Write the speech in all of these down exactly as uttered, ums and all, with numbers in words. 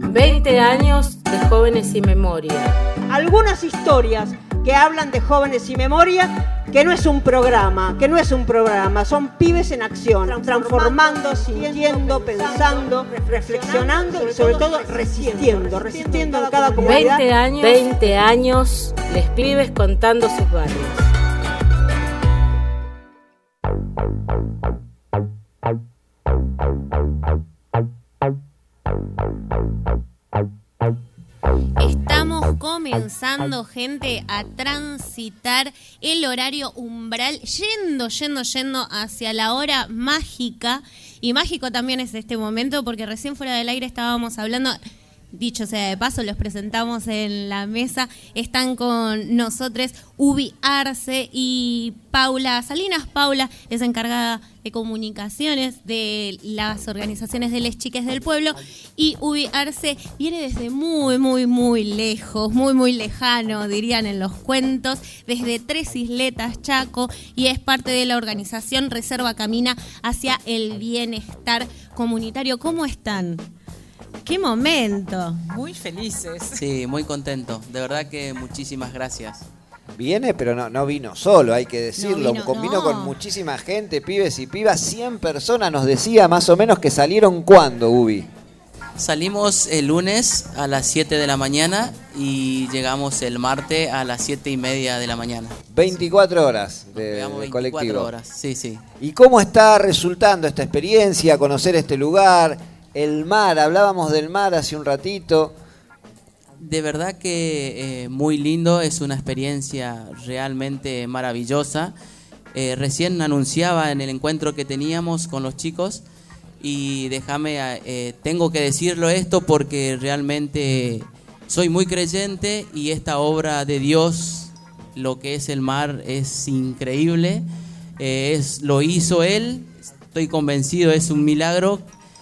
veinte años de Jóvenes y Memoria. Algunas historias que hablan de Jóvenes y Memoria, que no es un programa, que no es un programa, son pibes en acción, transformando, sintiendo, pensando, reflexionando y sobre todo resistiendo, resistiendo en cada comunidad. veinte años, veinte años, les pibes contando sus barrios. Estamos comenzando, gente, a transitar el horario umbral, yendo, yendo, yendo hacia la hora mágica. Y mágico también es este momento, porque recién fuera del aire estábamos hablando. Dicho sea de paso, los presentamos en la mesa. Están con nosotros Ubi Arce y Paula Salinas. Paula es encargada de comunicaciones de las organizaciones de Les Chiques del Pueblo. Y Ubi Arce viene desde muy, muy, muy lejos, muy, muy lejano, dirían en los cuentos, desde Tres Isletas, Chaco, y es parte de la organización Reserva Camina hacia el Bienestar Comunitario. ¿Cómo están? ¡Qué momento! Muy felices. Sí, muy contento. De verdad que muchísimas gracias. Viene, pero no, no vino solo, hay que decirlo. No vino, Convino no. con muchísima gente, pibes y pibas. cien personas nos decía más o menos que salieron ¿cuándo, Ubi? Salimos el lunes a las siete de la mañana y llegamos el martes a las siete y media de la mañana. veinticuatro horas de, Llegamos de veinticuatro colectivo. horas, sí, sí. ¿Y cómo está resultando esta experiencia, conocer este lugar? El mar, hablábamos del mar hace un ratito. De verdad que eh, muy lindo, es una experiencia realmente maravillosa. Eh, recién anunciaba en el encuentro que teníamos con los chicos y déjame, eh, tengo que decirlo esto porque realmente soy muy creyente y esta obra de Dios, lo que es el mar, es increíble. Eh, es, lo hizo Él, estoy convencido, es un milagro.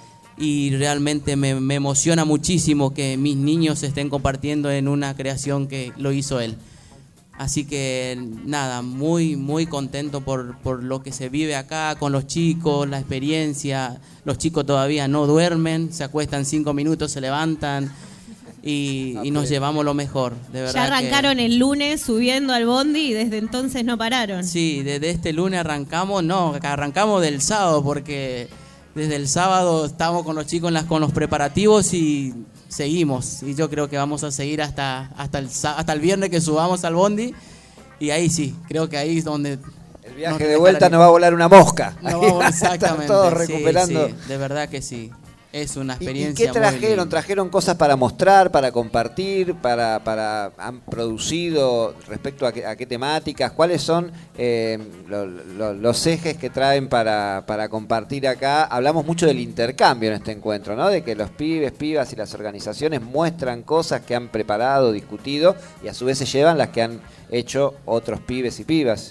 Y realmente me, me emociona muchísimo que mis niños estén compartiendo en una creación que lo hizo él. Así que nada, muy muy contento por, por lo que se vive acá con los chicos, la experiencia. Los chicos todavía no duermen, se acuestan cinco minutos, se levantan y, y nos llevamos lo mejor. De verdad. Ya arrancaron que, el lunes subiendo al bondi y desde entonces no pararon. Sí, desde este lunes arrancamos, no, arrancamos del sábado porque... Desde el sábado estamos con los chicos en las, con los preparativos y seguimos. Y yo creo que vamos a seguir hasta, hasta, el, hasta el viernes que subamos al bondi. Y ahí sí, creo que ahí es donde... El viaje de vuelta nos va a volar una mosca. No vamos, exactamente. Están todos recuperando. Sí, sí, de verdad que sí. Es una ¿Y, experiencia. ¿Y qué trajeron? ¿Trajeron cosas para mostrar, para compartir, para, para han producido respecto a qué, a qué temáticas? ¿Cuáles son eh, lo, lo, los ejes que traen para, para compartir acá? Hablamos mucho del intercambio en este encuentro, ¿no? De que los pibes, pibas y las organizaciones muestran cosas que han preparado, discutido y a su vez se llevan las que han hecho otros pibes y pibas.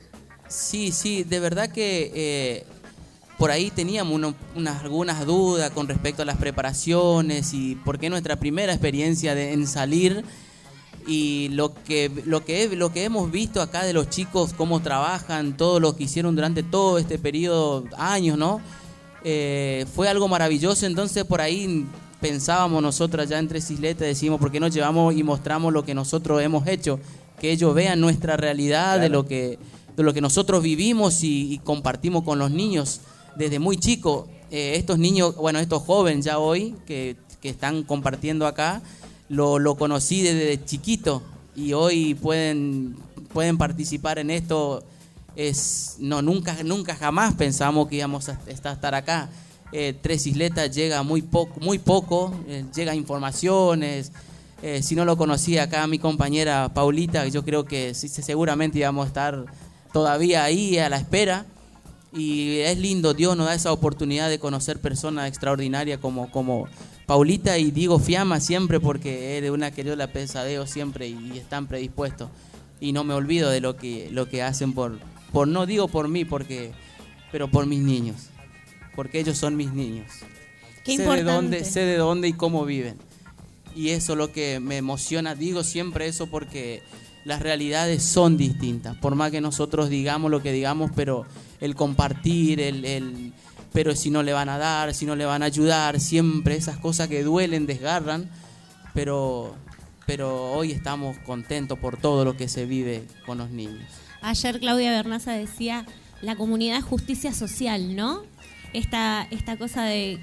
Sí, sí, de verdad que... Eh, Por ahí teníamos uno, unas, algunas dudas con respecto a las preparaciones y por qué nuestra primera experiencia de, en salir y lo que, lo, que, lo que hemos visto acá de los chicos, cómo trabajan, todo lo que hicieron durante todo este periodo, años, ¿no? Eh, fue algo maravilloso, entonces por ahí pensábamos nosotros ya en Tres Isletas, decimos, ¿por qué no llevamos y mostramos lo que nosotros hemos hecho? Que ellos vean nuestra realidad, claro, de lo que, de lo que nosotros vivimos y, y compartimos con los niños. Desde muy chico, eh, estos niños, bueno, estos jóvenes ya hoy que, que están compartiendo acá, lo, lo conocí desde chiquito y hoy pueden, pueden participar en esto. Es, no, nunca, nunca jamás pensamos que íbamos a estar acá. Eh, Tres Isletas llega muy poco, muy poco, eh, llega informaciones. Eh, si no lo conocía acá mi compañera Paulita, yo creo que sí, seguramente íbamos a estar todavía ahí a la espera. Y es lindo, Dios nos da esa oportunidad de conocer personas extraordinarias como, como Paulita, y digo Fiamma siempre porque es de una que yo la pesadeo siempre y, y están predispuestos. Y no me olvido de lo que, lo que hacen por, por, no digo por mí, porque, pero por mis niños, porque ellos son mis niños. Qué sé importante. de dónde, sé de dónde y cómo viven. Y eso es lo que me emociona, digo siempre eso porque las realidades son distintas, por más que nosotros digamos lo que digamos, pero el compartir, el, el, pero si no le van a dar, si no le van a ayudar, siempre esas cosas que duelen, desgarran, pero, pero hoy estamos contentos por todo lo que se vive con los niños. Ayer Claudia Bernaza decía, la comunidad es justicia social, ¿no? Esta, esta cosa de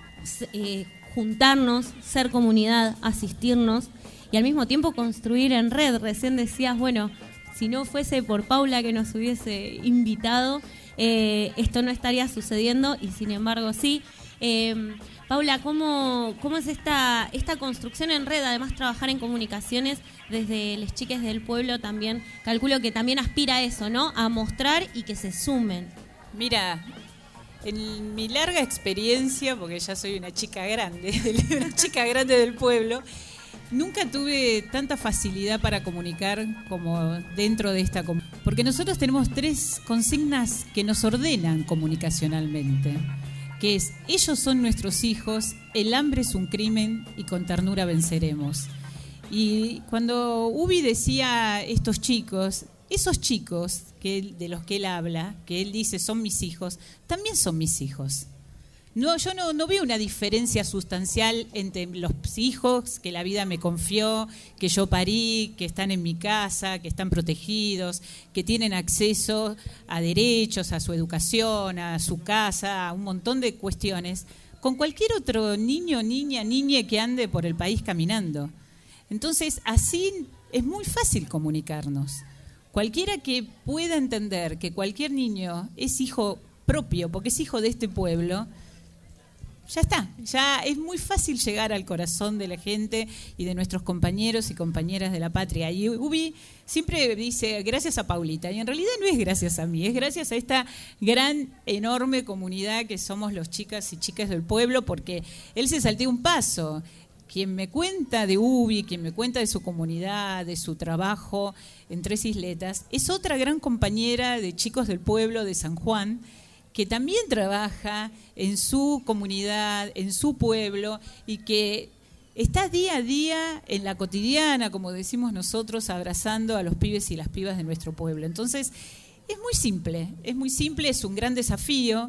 eh, juntarnos, ser comunidad, asistirnos y al mismo tiempo construir en red. Recién decías, bueno, si no fuese por Paula que nos hubiese invitado, eh, esto no estaría sucediendo y sin embargo sí. Eh, Paula, ¿cómo, cómo es esta, esta construcción en red? Además, trabajar en comunicaciones desde las chiques del pueblo también, calculo que también aspira a eso, ¿no? A mostrar y que se sumen. Mira, en mi larga experiencia, porque ya soy una chica grande, una chica grande del pueblo, nunca tuve tanta facilidad para comunicar como dentro de esta comunidad. Porque nosotros tenemos tres consignas que nos ordenan comunicacionalmente, que es, ellos son nuestros hijos, el hambre es un crimen y con ternura venceremos. Y cuando Ubi decía estos chicos, esos chicos que él, de los que él habla, que él dice son mis hijos, también son mis hijos. No, yo no, no veo una diferencia sustancial entre los hijos que la vida me confió, que yo parí, que están en mi casa, que están protegidos, que tienen acceso a derechos, a su educación, a su casa, a un montón de cuestiones, con cualquier otro niño, niña, niñe que ande por el país caminando. Entonces, así es muy fácil comunicarnos. Cualquiera que pueda entender que cualquier niño es hijo propio, porque es hijo de este pueblo, ya está, ya es muy fácil llegar al corazón de la gente y de nuestros compañeros y compañeras de la patria. Y Ubi siempre dice, gracias a Paulita, y en realidad no es gracias a mí, es gracias a esta gran, enorme comunidad que somos los chicas y chicas del pueblo, porque él se salteó un paso. Quien me cuenta de Ubi, quien me cuenta de su comunidad, de su trabajo en Tres Isletas, es otra gran compañera de chicos del pueblo de San Juan, que también trabaja en su comunidad, en su pueblo, y que está día a día en la cotidiana, como decimos nosotros, abrazando a los pibes y las pibas de nuestro pueblo. Entonces, es muy simple, es muy simple, es un gran desafío,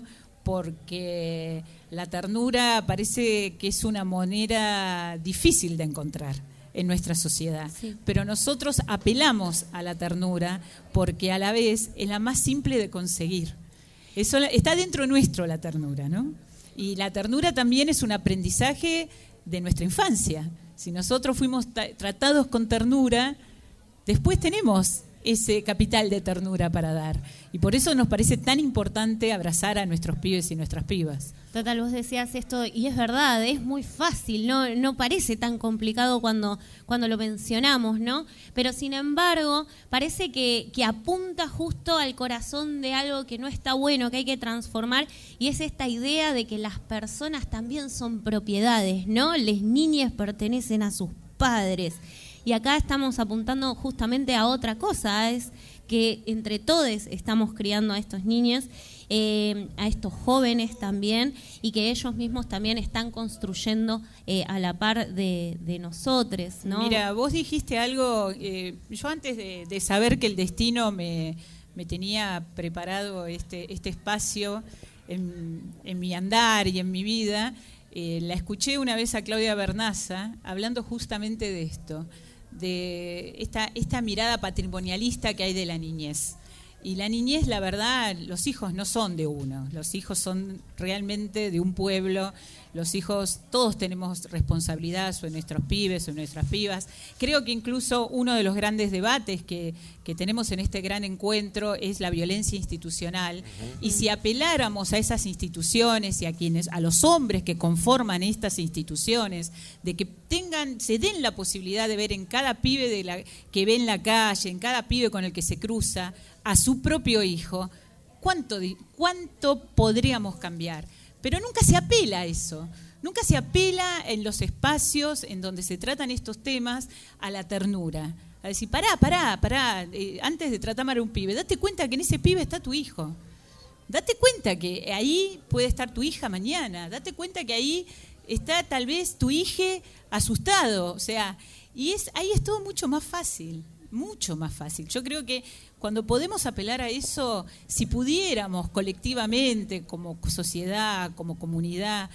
porque la ternura parece que es una moneda difícil de encontrar en nuestra sociedad. Sí. Pero nosotros apelamos a la ternura porque a la vez es la más simple de conseguir. Eso está dentro nuestro la ternura, ¿no? Y la ternura también es un aprendizaje de nuestra infancia. Si nosotros fuimos tratados con ternura, después tenemos ese capital de ternura para dar. Y por eso nos parece tan importante abrazar a nuestros pibes y nuestras pibas. Total, vos decías esto, y es verdad, es muy fácil, no, no parece tan complicado cuando, cuando lo mencionamos, ¿no? Pero sin embargo, parece que, que apunta justo al corazón de algo que no está bueno, que hay que transformar, y es esta idea de que las personas también son propiedades, ¿no? Las niñas pertenecen a sus padres. Y acá estamos apuntando justamente a otra cosa, es que entre todos estamos criando a estos niños, eh, a estos jóvenes también, y que ellos mismos también están construyendo eh, a la par de, de nosotros, ¿no? Mira, vos dijiste algo, eh, yo antes de, de saber que el destino me, me tenía preparado este, este espacio en, en mi andar y en mi vida, eh, la escuché una vez a Claudia Bernaza hablando justamente de esto, de esta, esta mirada patrimonialista que hay de la niñez. Y la niñez, la verdad, los hijos no son de uno, los hijos son realmente de un pueblo, los hijos, todos tenemos responsabilidad sobre nuestros pibes, sobre nuestras pibas. Creo que incluso uno de los grandes debates que, que tenemos en este gran encuentro es la violencia institucional. Uh-huh. Y si apeláramos a esas instituciones y a quienes, a los hombres que conforman estas instituciones, de que tengan, se den la posibilidad de ver en cada pibe de la, que ve en la calle, en cada pibe con el que se cruza, a su propio hijo, ¿cuánto, cuánto podríamos cambiar? Pero nunca se apela a eso, nunca se apela en los espacios en donde se tratan estos temas a la ternura. A decir, pará, pará, pará, eh, antes de tratar mal a un pibe, date cuenta que en ese pibe está tu hijo. Date cuenta que ahí puede estar tu hija mañana, date cuenta que ahí está tal vez tu hija asustado, o sea, y es ahí es todo mucho más fácil. mucho más fácil. Yo creo que cuando podemos apelar a eso, si pudiéramos colectivamente, como sociedad, como comunidad,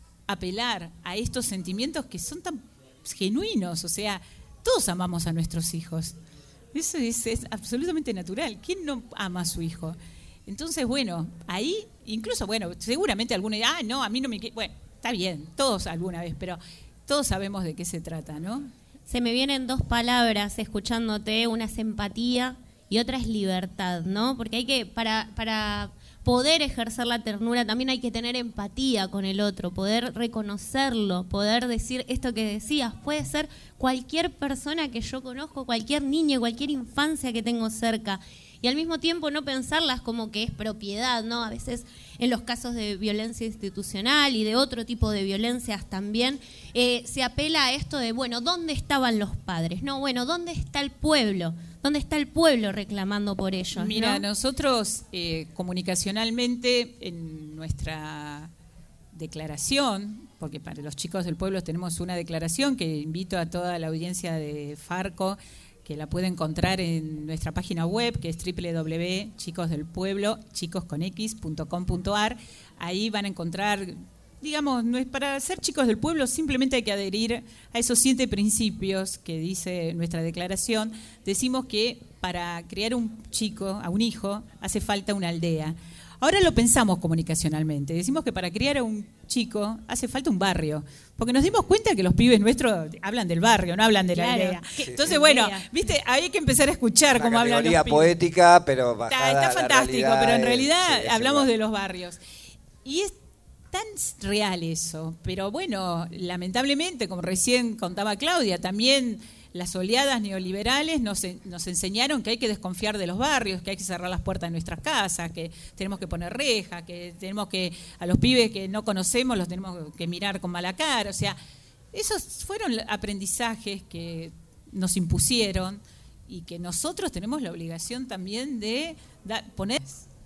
apelar a estos sentimientos que son tan genuinos, o sea, todos amamos a nuestros hijos. Eso es, es absolutamente natural. ¿Quién no ama a su hijo? Entonces, bueno, ahí, incluso, bueno, seguramente alguno dirá, ah, no, a mí no me... Bueno, está bien, todos alguna vez, pero todos sabemos de qué se trata, ¿no? Se me vienen dos palabras escuchándote, una es empatía y otra es libertad, ¿no? Porque hay que, para, para poder ejercer la ternura también hay que tener empatía con el otro, poder reconocerlo, poder decir esto que decías, puede ser cualquier persona que yo conozco, cualquier niño, cualquier infancia que tengo cerca. Y al mismo tiempo no pensarlas como que es propiedad, ¿no? A veces en los casos de violencia institucional y de otro tipo de violencias también, eh, se apela a esto de, bueno, ¿dónde estaban los padres? No, bueno, ¿dónde está el pueblo? ¿Dónde está el pueblo reclamando por ellos? Mira, ¿no? nosotros eh, comunicacionalmente en nuestra declaración, porque para los chicos del pueblo tenemos una declaración que invito a toda la audiencia de Farco, que la puede encontrar en nuestra página web, que es doble u doble u doble u punto chicos del pueblo, chicos con x punto com punto a r. Ahí van a encontrar, digamos, no es para ser chicos del pueblo, simplemente hay que adherir a esos siete principios que dice nuestra declaración. Decimos que para criar un chico, a un hijo, hace falta una aldea. Ahora lo pensamos comunicacionalmente. Decimos que para criar a un chico hace falta un barrio. Porque nos dimos cuenta que los pibes nuestros hablan del barrio, no hablan de la Claro. aldea. Sí, Entonces, sí. bueno, viste, hay que empezar a escuchar Una cómo hablan los categoría pibes. poética, pero Está, bajada está a la fantástico, realidad pero en es- realidad sí, es hablamos igual. de los barrios. Y es tan real eso. Pero bueno, lamentablemente, como recién contaba Claudia, también las oleadas neoliberales nos, nos enseñaron que hay que desconfiar de los barrios, que hay que cerrar las puertas de nuestras casas, que tenemos que poner rejas, que tenemos que, a los pibes que no conocemos los tenemos que mirar con mala cara. O sea, esos fueron aprendizajes que nos impusieron y que nosotros tenemos la obligación también de da, poner...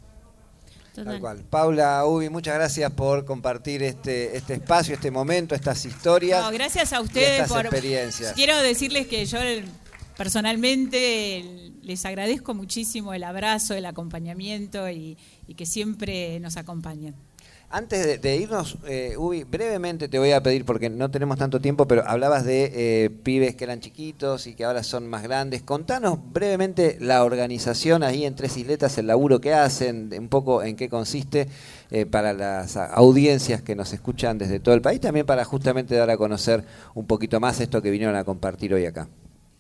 Total. Tal cual. Paula, Ubi, muchas gracias por compartir este, este espacio, este momento, estas historias. No, gracias a y ustedes estas por... experiencias. Quiero decirles que yo personalmente les agradezco muchísimo el abrazo, el acompañamiento y, y que siempre nos acompañan. Antes de, de irnos, eh, Ubi, brevemente te voy a pedir, porque no tenemos tanto tiempo, pero hablabas de eh, pibes que eran chiquitos y que ahora son más grandes. Contanos brevemente la organización ahí en Tres Isletas, el laburo que hacen, un poco en qué consiste eh, para las audiencias que nos escuchan desde todo el país, también para justamente dar a conocer un poquito más esto que vinieron a compartir hoy acá.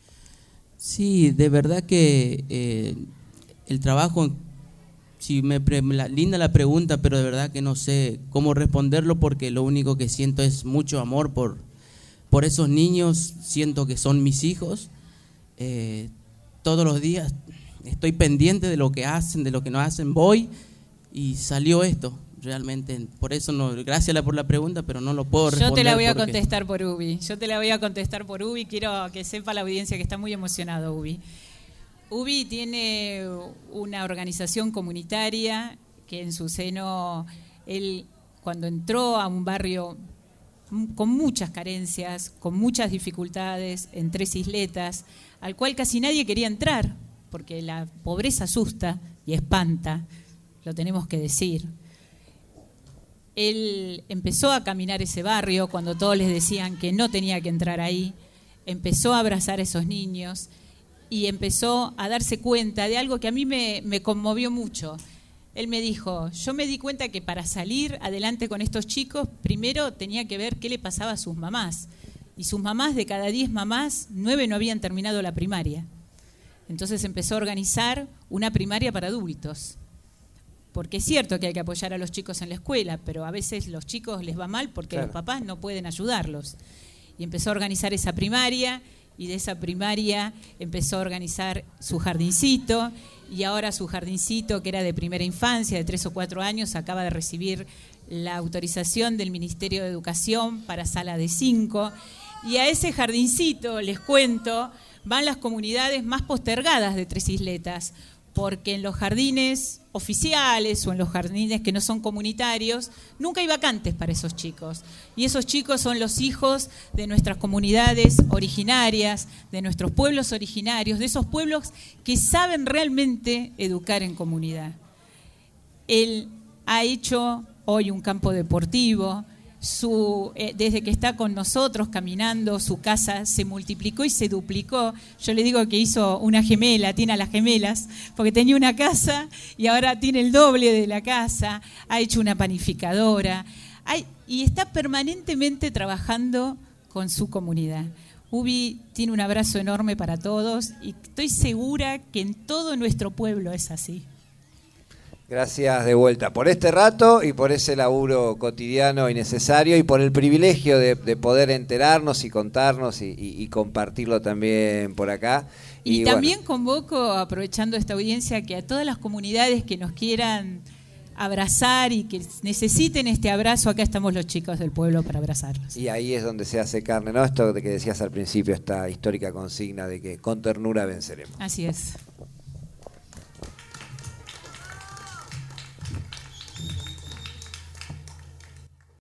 Sí, de verdad que eh, el trabajo... Sí, me pre, la, linda la pregunta, pero de verdad que no sé cómo responderlo porque lo único que siento es mucho amor por, por esos niños, siento que son mis hijos. Eh, todos los días estoy pendiente de lo que hacen, de lo que no hacen, voy y salió esto. Realmente, por eso no, gracias por la pregunta, pero no lo puedo responder. Yo te la voy a porque... contestar por Ubi, yo te la voy a contestar por Ubi, quiero que sepa la audiencia que está muy emocionado Ubi. Ubi tiene una organización comunitaria que en su seno, él cuando entró a un barrio con muchas carencias, con muchas dificultades, en Tres Isletas, al cual casi nadie quería entrar, porque la pobreza asusta y espanta, lo tenemos que decir. Él empezó a caminar ese barrio cuando todos les decían que no tenía que entrar ahí, empezó a abrazar a esos niños y empezó a darse cuenta de algo que a mí me, me conmovió mucho. Él me dijo, yo me di cuenta que para salir adelante con estos chicos, primero tenía que ver qué le pasaba a sus mamás. Y sus mamás, de cada diez mamás, nueve no habían terminado la primaria. Entonces empezó a organizar una primaria para adultos. Porque es cierto que hay que apoyar a los chicos en la escuela, pero a veces los chicos les va mal porque Claro. los papás no pueden ayudarlos. Y empezó a organizar esa primaria, y de esa primaria empezó a organizar su jardincito, y ahora su jardincito, que era de primera infancia, de tres o cuatro años, acaba de recibir la autorización del Ministerio de Educación para sala de cinco, y a ese jardincito, les cuento, van las comunidades más postergadas de Tres Isletas, porque en los jardines oficiales o en los jardines que no son comunitarios, nunca hay vacantes para esos chicos. Y esos chicos son los hijos de nuestras comunidades originarias, de nuestros pueblos originarios, de esos pueblos que saben realmente educar en comunidad. Él ha hecho hoy un campo deportivo. Su, eh, desde que está con nosotros caminando, su casa se multiplicó y se duplicó. Yo le digo que hizo una gemela, tiene a las gemelas, porque tenía una casa y ahora tiene el doble de la casa. Ha hecho una panificadora hay, y está permanentemente trabajando con su comunidad. Ubi tiene un abrazo enorme para todos y estoy segura que en todo nuestro pueblo es así. Gracias de vuelta por este rato y por ese laburo cotidiano y necesario y por el privilegio de, de poder enterarnos y contarnos y, y, y compartirlo también por acá. Y, y también bueno. convoco, aprovechando esta audiencia, que a todas las comunidades que nos quieran abrazar y que necesiten este abrazo, acá estamos los chicos del pueblo para abrazarlos. Y ahí es donde se hace carne, ¿no? Esto de que decías al principio, esta histórica consigna de que con ternura venceremos. Así es.